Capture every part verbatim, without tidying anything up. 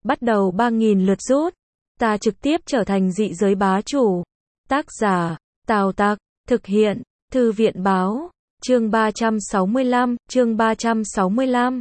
bắt đầu ba nghìn lượt rút. Ta trực tiếp trở thành dị giới bá chủ. Tác giả, Tào Tặc, thực hiện, Thư viện báo, chương ba trăm sáu mươi lăm, chương ba trăm sáu mươi lăm.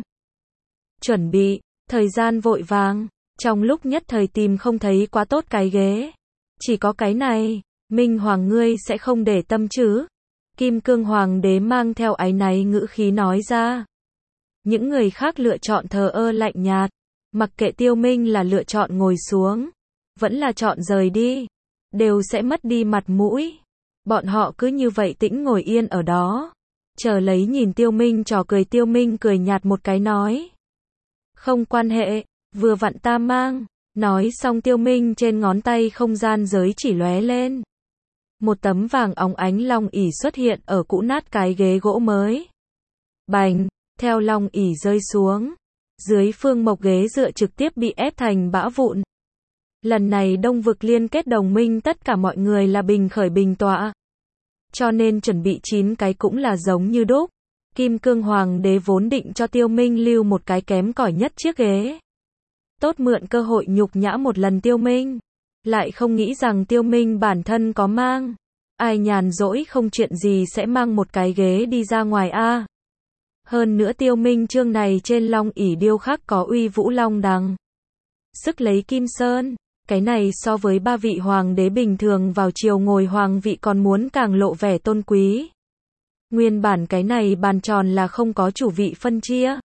Chuẩn bị, thời gian vội vàng, trong lúc nhất thời tìm không thấy quá tốt cái ghế. Chỉ có cái này, Minh Hoàng ngươi sẽ không để tâm chứ? Kim Cương Hoàng đế mang theo áy náy ngữ khí nói ra. Những người khác lựa chọn thờ ơ lạnh nhạt, mặc kệ Tiêu Minh là lựa chọn ngồi xuống, vẫn là chọn rời đi, đều sẽ mất đi mặt mũi. Bọn họ cứ như vậy tĩnh ngồi yên ở đó, chờ lấy nhìn Tiêu Minh trò cười. Tiêu Minh cười nhạt một cái nói. Không quan hệ, vừa vặn ta mang. Nói xong Tiêu Minh trên ngón tay không gian giới chỉ lóe lên. Một tấm vàng óng ánh long ỷ xuất hiện ở cũ nát cái ghế gỗ mới. Bành, theo long ỷ rơi xuống, dưới phương mộc ghế dựa trực tiếp bị ép thành bã vụn. Lần này Đông vực liên kết đồng minh tất cả mọi người là bình khởi bình tọa. Cho nên chuẩn bị chín cái cũng là giống như đúc. Kim Cương Hoàng đế vốn định cho Tiêu Minh lưu một cái kém cỏi nhất chiếc ghế. Tốt mượn cơ hội nhục nhã một lần Tiêu Minh. Lại không nghĩ rằng Tiêu Minh bản thân có mang. Ai nhàn rỗi không chuyện gì sẽ mang một cái ghế đi ra ngoài a. Hơn nữa Tiêu Minh chương này trên long ỷ điêu khắc có uy vũ long đằng. Sức lấy kim sơn. Cái này so với ba vị hoàng đế bình thường vào triều ngồi hoàng vị còn muốn càng lộ vẻ tôn quý. Nguyên bản cái này bàn tròn là không có chủ vị phân chia.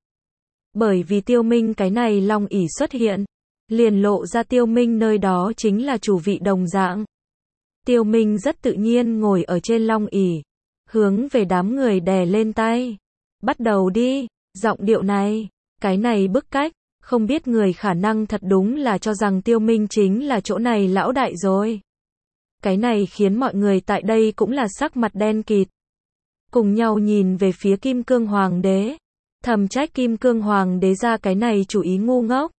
Bởi vì Tiêu Minh cái này long ỷ xuất hiện, liền lộ ra Tiêu Minh nơi đó chính là chủ vị đồng dạng. Tiêu Minh rất tự nhiên ngồi ở trên long ỷ, hướng về đám người đè lên tay. Bắt đầu đi, giọng điệu này, cái này bức cách, không biết người khả năng thật đúng là cho rằng Tiêu Minh chính là chỗ này lão đại rồi. Cái này khiến mọi người tại đây cũng là sắc mặt đen kịt. Cùng nhau nhìn về phía Kim Cương Hoàng đế. Thầm trách Kim Cương Hoàng đế ra cái này chủ ý ngu ngốc.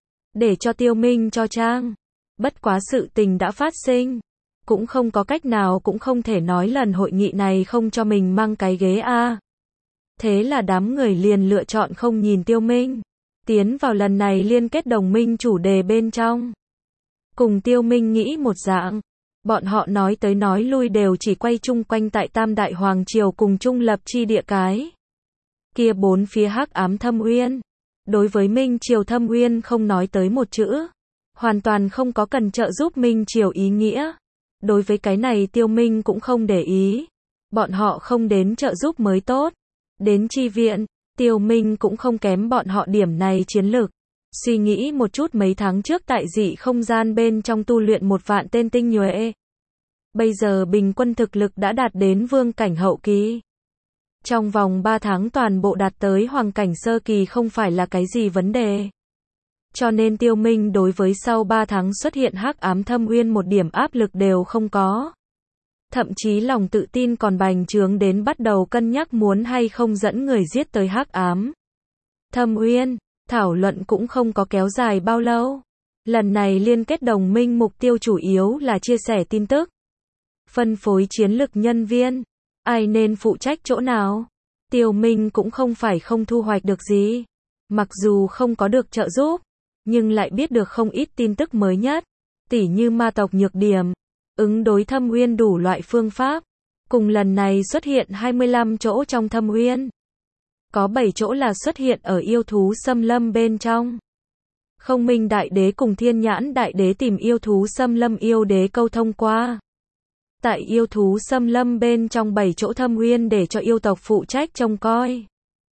Để cho Tiêu Minh cho trang. Bất quá sự tình đã phát sinh. Cũng không có cách nào, cũng không thể nói lần hội nghị này không cho mình mang cái ghế a. Thế là đám người liền lựa chọn không nhìn Tiêu Minh. Tiến vào lần này liên kết đồng minh chủ đề bên trong. Cùng Tiêu Minh nghĩ một dạng. Bọn họ nói tới nói lui đều chỉ quay chung quanh tại Tam Đại Hoàng Triều cùng trung lập chi địa cái. Kia bốn phía hắc ám thâm uyên. Đối với Minh Triều thâm uyên không nói tới một chữ. Hoàn toàn không có cần trợ giúp Minh Triều ý nghĩa. Đối với cái này Tiêu Minh cũng không để ý. Bọn họ không đến trợ giúp mới tốt. Đến chi viện, Tiêu Minh cũng không kém bọn họ điểm này chiến lược. Suy nghĩ một chút mấy tháng trước tại dị không gian bên trong tu luyện một vạn tên tinh nhuệ. Bây giờ bình quân thực lực đã đạt đến vương cảnh hậu kỳ. Trong vòng ba tháng toàn bộ đạt tới hoàng cảnh sơ kỳ không phải là cái gì vấn đề. Cho nên Tiêu Minh đối với sau ba tháng xuất hiện hắc ám thâm uyên một điểm áp lực đều không có. Thậm chí lòng tự tin còn bành trướng đến bắt đầu cân nhắc muốn hay không dẫn người giết tới hắc ám thâm uyên. Thảo luận cũng không có kéo dài bao lâu. Lần này liên kết đồng minh mục tiêu chủ yếu là chia sẻ tin tức, phân phối chiến lực nhân viên, ai nên phụ trách chỗ nào. Tiêu Minh cũng không phải không thu hoạch được gì. Mặc dù không có được trợ giúp, nhưng lại biết được không ít tin tức mới nhất, tỉ như ma tộc nhược điểm, ứng đối thâm uyên đủ loại phương pháp. Cùng lần này xuất hiện hai mươi lăm chỗ trong thâm uyên. Có bảy chỗ là xuất hiện ở yêu thú xâm lâm bên trong. Không Minh Đại Đế cùng Thiên Nhãn Đại Đế tìm yêu thú xâm lâm yêu đế câu thông qua. Tại yêu thú xâm lâm bên trong bảy chỗ thâm uyên để cho yêu tộc phụ trách trông coi.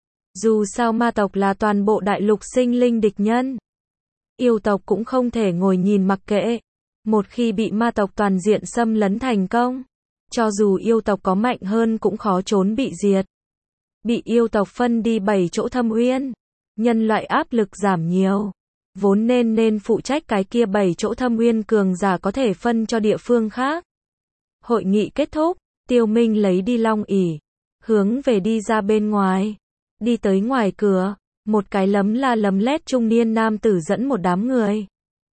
Dù sao ma tộc là toàn bộ đại lục sinh linh địch nhân. Yêu tộc cũng không thể ngồi nhìn mặc kệ. Một khi bị ma tộc toàn diện xâm lấn thành công, cho dù yêu tộc có mạnh hơn cũng khó trốn bị diệt. Bị yêu tộc phân đi bảy chỗ thâm uyên, nhân loại áp lực giảm nhiều. Vốn nên nên phụ trách cái kia bảy chỗ thâm uyên cường giả có thể phân cho địa phương khác. Hội nghị kết thúc, Tiêu Minh lấy đi long ỷ, hướng về đi ra bên ngoài. Đi tới ngoài cửa, một cái lấm la lấm lét trung niên nam tử dẫn một đám người.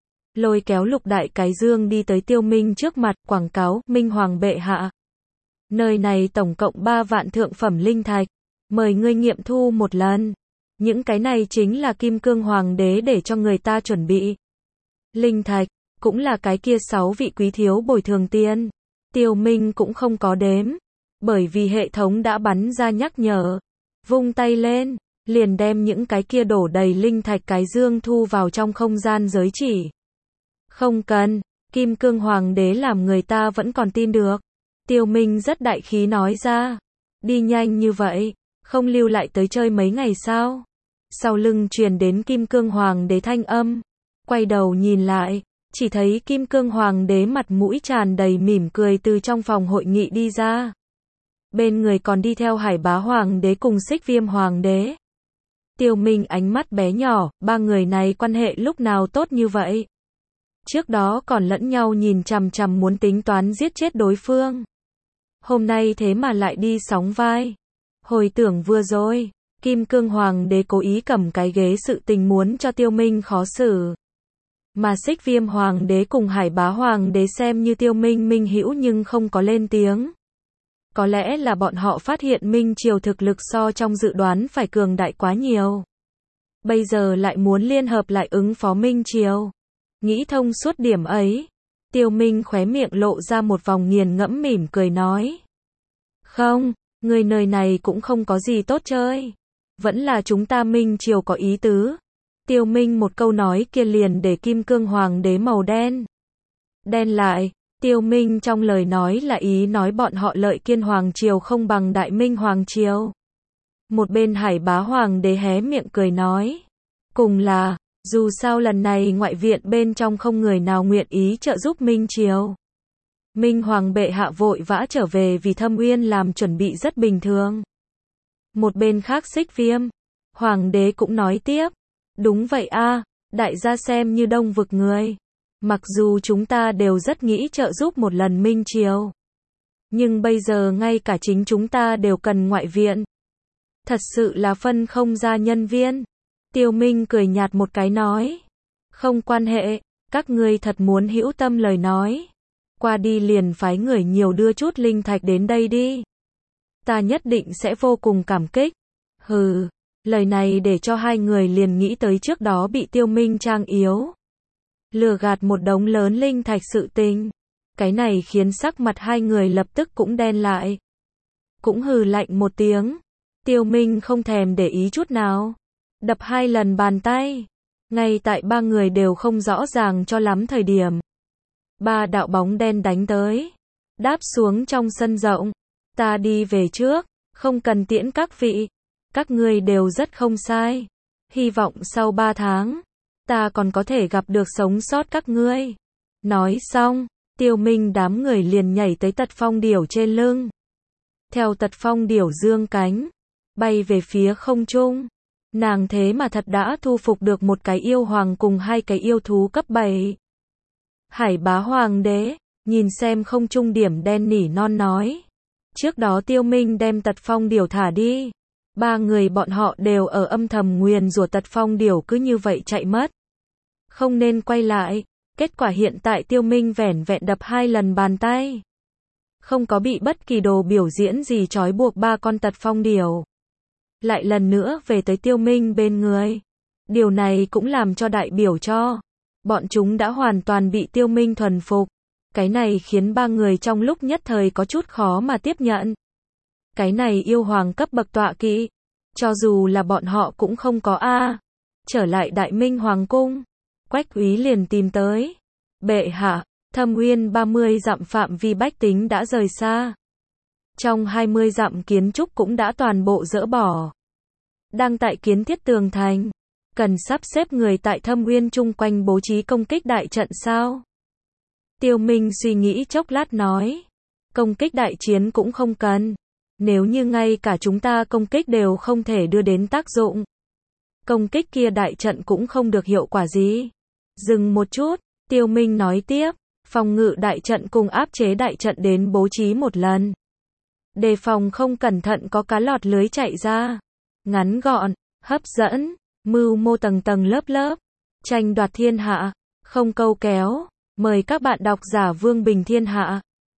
Lôi kéo lục đại cái dương đi tới Tiêu Minh trước mặt, quảng cáo, Minh Hoàng bệ hạ. Nơi này tổng cộng ba vạn thượng phẩm linh thạch. Mời ngươi nghiệm thu một lần. Những cái này chính là Kim Cương Hoàng đế để cho người ta chuẩn bị. Linh thạch, cũng là cái kia sáu vị quý thiếu bồi thường tiền. Tiêu Minh cũng không có đếm, bởi vì hệ thống đã bắn ra nhắc nhở. Vung tay lên, liền đem những cái kia đổ đầy linh thạch cái dương thu vào trong không gian giới chỉ. Không cần, Kim Cương Hoàng đế làm người ta vẫn còn tin được. Tiêu Minh rất đại khí nói ra. Đi nhanh như vậy, không lưu lại tới chơi mấy ngày sao? Sau lưng truyền đến Kim Cương Hoàng đế thanh âm. Quay đầu nhìn lại, chỉ thấy Kim Cương Hoàng đế mặt mũi tràn đầy mỉm cười từ trong phòng hội nghị đi ra. Bên người còn đi theo Hải Bá Hoàng đế cùng Xích Viêm Hoàng đế. Tiêu Minh ánh mắt bé nhỏ, ba người này quan hệ lúc nào tốt như vậy? Trước đó còn lẫn nhau nhìn chằm chằm muốn tính toán giết chết đối phương. Hôm nay thế mà lại đi sóng vai. Hồi tưởng vừa rồi, Kim Cương Hoàng đế cố ý cầm cái ghế sự tình muốn cho Tiêu Minh khó xử. Mà Xích Viêm Hoàng đế cùng Hải Bá Hoàng đế xem như Tiêu Minh minh hữu nhưng không có lên tiếng. Có lẽ là bọn họ phát hiện Minh Triều thực lực so trong dự đoán phải cường đại quá nhiều. Bây giờ lại muốn liên hợp lại ứng phó Minh Triều. Nghĩ thông suốt điểm ấy, Tiêu Minh khóe miệng lộ ra một vòng nghiền ngẫm mỉm cười nói. Không, người nơi này cũng không có gì tốt chơi. Vẫn là chúng ta Minh Triều có ý tứ. Tiêu Minh một câu nói kia liền để Kim Cương Hoàng đế màu đen. Đen lại, Tiêu Minh trong lời nói là ý nói bọn họ Lợi Kiên Hoàng Triều không bằng Đại Minh Hoàng Triều. Một bên Hải Bá Hoàng đế hé miệng cười nói. Cùng là, dù sao lần này ngoại viện bên trong không người nào nguyện ý trợ giúp Minh Triều. Minh Hoàng bệ hạ vội vã trở về vì Thâm Uyên làm chuẩn bị rất bình thường. Một bên khác Xích Viêm Hoàng đế cũng nói tiếp. Đúng vậy a, đại gia xem như Đông vực người. Mặc dù chúng ta đều rất nghĩ trợ giúp một lần Minh Triều. Nhưng bây giờ ngay cả chính chúng ta đều cần ngoại viện. Thật sự là phân không ra nhân viên. Tiêu Minh cười nhạt một cái nói. Không quan hệ, các ngươi thật muốn hữu tâm lời nói. Qua đi liền phái người nhiều đưa chút linh thạch đến đây đi. Ta nhất định sẽ vô cùng cảm kích. Hừ, lời này để cho hai người liền nghĩ tới trước đó bị Tiêu Minh trang yếu. Lừa gạt một đống lớn linh thạch sự tình. Cái này khiến sắc mặt hai người lập tức cũng đen lại. Cũng hừ lạnh một tiếng. Tiêu Minh không thèm để ý chút nào. Đập hai lần bàn tay. Ngay tại ba người đều không rõ ràng cho lắm thời điểm. Ba đạo bóng đen đánh tới. Đáp xuống trong sân rộng. Ta đi về trước. Không cần tiễn các vị. Các ngươi đều rất không sai. Hy vọng sau ba tháng. Ta còn có thể gặp được sống sót các ngươi. Nói xong. Tiêu Minh đám người liền nhảy tới Tật Phong Điểu trên lưng. Theo Tật Phong Điểu dương cánh. Bay về phía không trung. Nàng thế mà thật đã thu phục được một cái yêu hoàng cùng hai cái yêu thú cấp bảy. Hải Bá Hoàng đế, nhìn xem không trung điểm đen nỉ non nói. Trước đó Tiêu Minh đem Tật Phong Điểu thả đi. Ba người bọn họ đều ở âm thầm nguyền rủa Tật Phong Điểu cứ như vậy chạy mất. Không nên quay lại. Kết quả hiện tại Tiêu Minh vẻn vẹn đập hai lần bàn tay. Không có bị bất kỳ đồ biểu diễn gì trói buộc ba con Tật Phong Điểu. Lại lần nữa về tới Tiêu Minh bên người. Điều này cũng làm cho đại biểu cho. Bọn chúng đã hoàn toàn bị Tiêu Minh thuần phục. Cái này khiến ba người trong lúc nhất thời có chút khó mà tiếp nhận. Cái này yêu hoàng cấp bậc tọa kỵ. Cho dù là bọn họ cũng không có a. Trở lại Đại Minh Hoàng cung. Quách úy liền tìm tới. Bệ hạ, Thâm Uyên ba mươi dặm phạm vi bách tính đã rời xa. Trong hai mươi dặm kiến trúc cũng đã toàn bộ dỡ bỏ. Đang tại kiến thiết tường thành. Cần sắp xếp người tại Thâm Uyên chung quanh bố trí công kích đại trận sao? Tiêu Minh suy nghĩ chốc lát nói. Công kích đại chiến cũng không cần. Nếu như ngay cả chúng ta công kích đều không thể đưa đến tác dụng. Công kích kia đại trận cũng không được hiệu quả gì. Dừng một chút, Tiêu Minh nói tiếp. Phòng ngự đại trận cùng áp chế đại trận đến bố trí một lần. Đề phòng không cẩn thận có cá lọt lưới chạy ra. Ngắn gọn, hấp dẫn, mưu mô tầng tầng lớp lớp. Tranh đoạt thiên hạ, không câu kéo. Mời các bạn đọc giả Vương Bình Thiên Hạ.